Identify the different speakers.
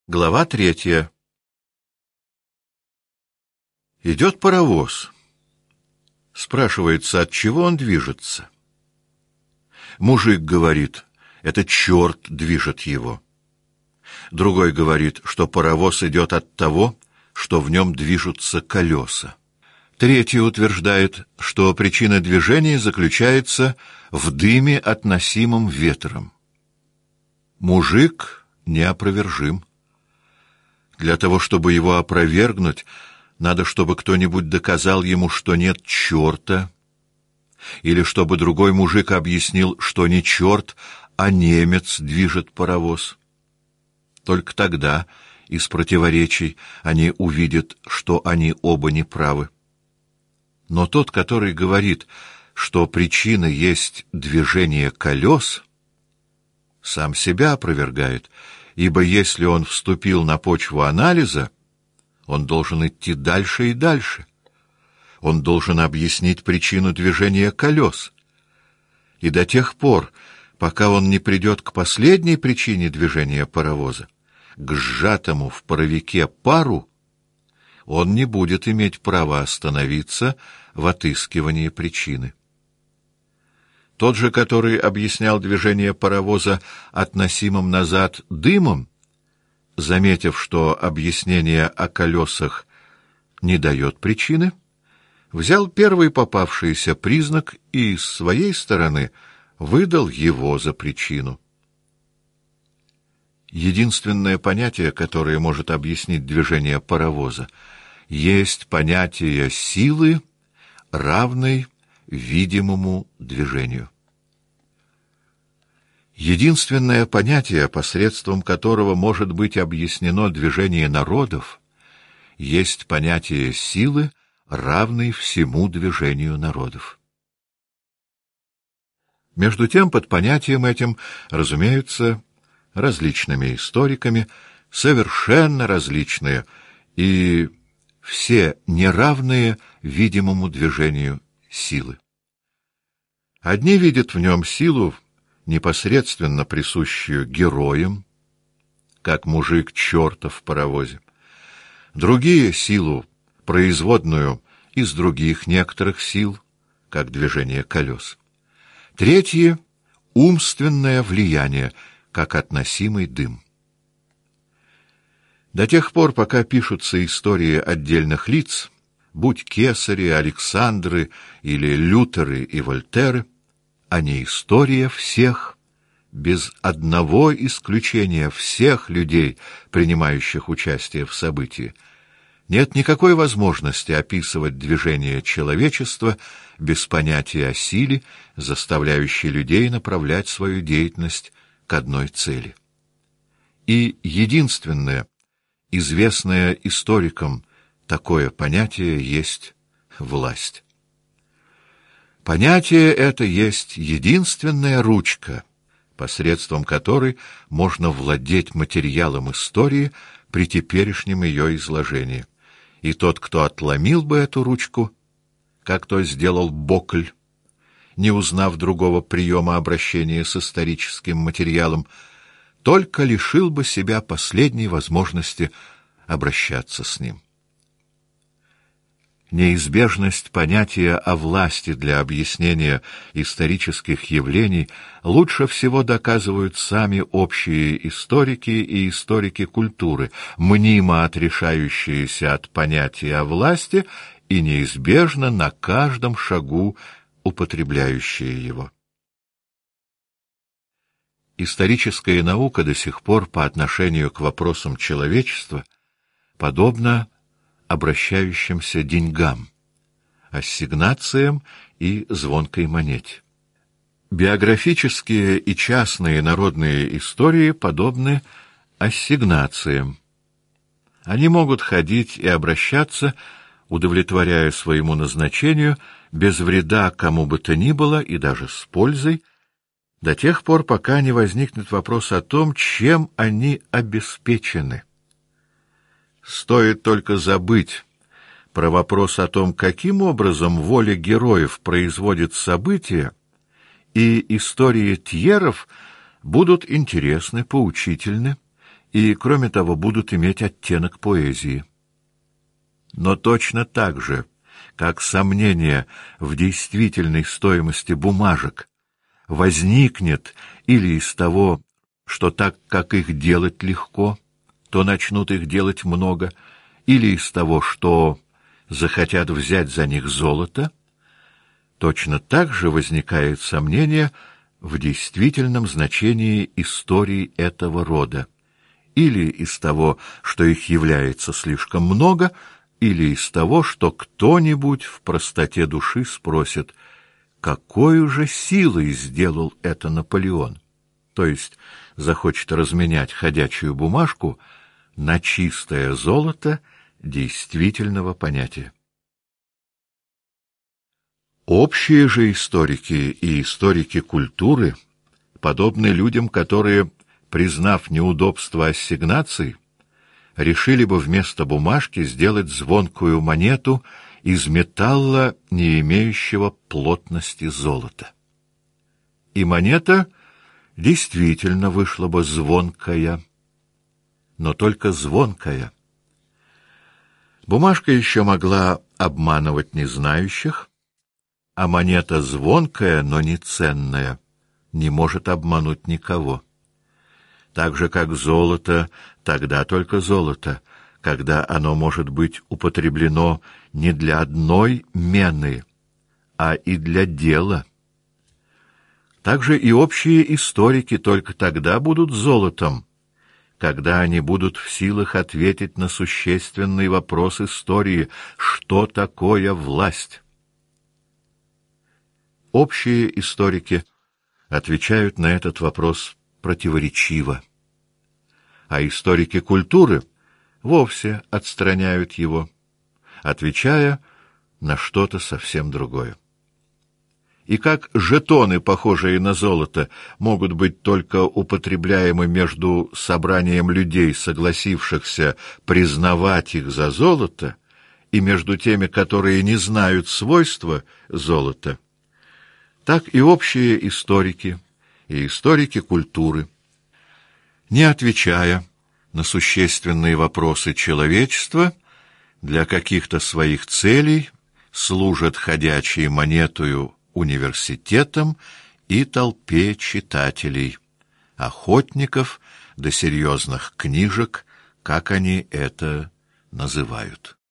Speaker 1: Глава 3. Идет паровоз. Спрашивается, от чего он движется. Мужик говорит, это черт движет его. Другой говорит, что паровоз идет от того, что в нем движутся колеса. Третий утверждает, что причина движения заключается в дыме, относимом ветром. Мужик неопровержим. Для того, чтобы его опровергнуть, надо, чтобы кто-нибудь доказал ему, что нет черта, или чтобы другой мужик объяснил, что не черт, а немец движет паровоз. Только тогда из противоречий они увидят, что они оба неправы. Но тот, который говорит, что причина есть движение колес, сам себя опровергает, ибо если он вступил на почву анализа, он должен идти дальше и дальше. Он должен объяснить причину движения колес. И до тех пор, пока он не придет к последней причине движения паровоза, к сжатому в паровике пару, он не будет иметь права остановиться в отыскивании причины. Тот же, который объяснял движение паровоза относимым назад дымом, заметив, что объяснение о колесах не дает причины, взял первый попавшийся признак и с своей стороны выдал его за причину. Единственное понятие, которое может объяснить движение паровоза, есть понятие силы, равной видимому движению. Единственное понятие, посредством которого может быть объяснено движение народов, есть понятие силы, равной всему движению народов. Между тем, под понятием этим разумеются различными историками совершенно различные и все неравные видимому движению силы. Одни видят в нем силу, непосредственно присущую героям, как мужик чёрта в паровозе. Другие — силу, производную из других некоторых сил, как движение колес. Третьи — умственное влияние, как относимый дым. До тех пор, пока пишутся истории отдельных лиц, будь Кесари, Александры или Лютеры и Вольтеры, а не история всех, без одного исключения всех людей, принимающих участие в событии, нет никакой возможности описывать движение человечества без понятия о силе, заставляющей людей направлять свою деятельность к одной цели. И единственное, известное историкам, такое понятие есть власть. Понятие это есть единственная ручка, посредством которой можно владеть материалом истории при теперешнем ее изложении. И тот, кто отломил бы эту ручку, как то сделал Бокль, не узнав другого приема обращения с историческим материалом, только лишил бы себя последней возможности обращаться с ним. Неизбежность понятия о власти для объяснения исторических явлений лучше всего доказывают сами общие историки и историки культуры, мнимо отрешающиеся от понятия о власти и неизбежно на каждом шагу употребляющие его. Историческая наука до сих пор по отношению к вопросам человечества подобна обращающимся деньгам, ассигнациям и звонкой монете. Биографические и частные народные истории подобны ассигнациям. Они могут ходить и обращаться, удовлетворяя своему назначению, без вреда кому бы то ни было и даже с пользой, до тех пор, пока не возникнет вопрос о том, чем они обеспечены. Стоит только забыть про вопрос о том, каким образом воля героев производит события, и истории тьеров будут интересны, поучительны и, кроме того, будут иметь оттенок поэзии. Но точно так же, как сомнение в действительной стоимости бумажек возникнет или из того, что так как их делать легко, то начнут их делать много, или из того, что захотят взять за них золото, точно так же возникает сомнение в действительном значении историй этого рода, или из того, что их является слишком много, или из того, что кто-нибудь в простоте души спросит, какой же силой сделал это Наполеон, то есть захочет разменять ходячую бумажку на чистое золото действительного понятия. Общие же историки и историки культуры подобны людям, которые, признав неудобство ассигнаций, решили бы вместо бумажки сделать звонкую монету из металла, не имеющего плотности золота. И монета действительно вышла бы звонкая, но только звонкая. Бумажка еще могла обманывать незнающих, а монета звонкая, но не ценная, не может обмануть никого. Так же, как золото, тогда только золото, когда оно может быть употреблено не для одной мены, а и для дела. Также и общие историки только тогда будут золотом, когда они будут в силах ответить на существенный вопрос истории: что такое власть? Общие историки отвечают на этот вопрос противоречиво, а историки культуры вовсе отстраняют его, отвечая на что-то совсем другое. И как жетоны, похожие на золото, могут быть только употребляемы между собранием людей, согласившихся признавать их за золото, и между теми, которые не знают свойства золота, так и общие историки и историки культуры, не отвечая на существенные вопросы человечества, для каких-то своих целей служат ходячей монетою университетам и толпе читателей, охотников до серьезных книжек, как они это называют.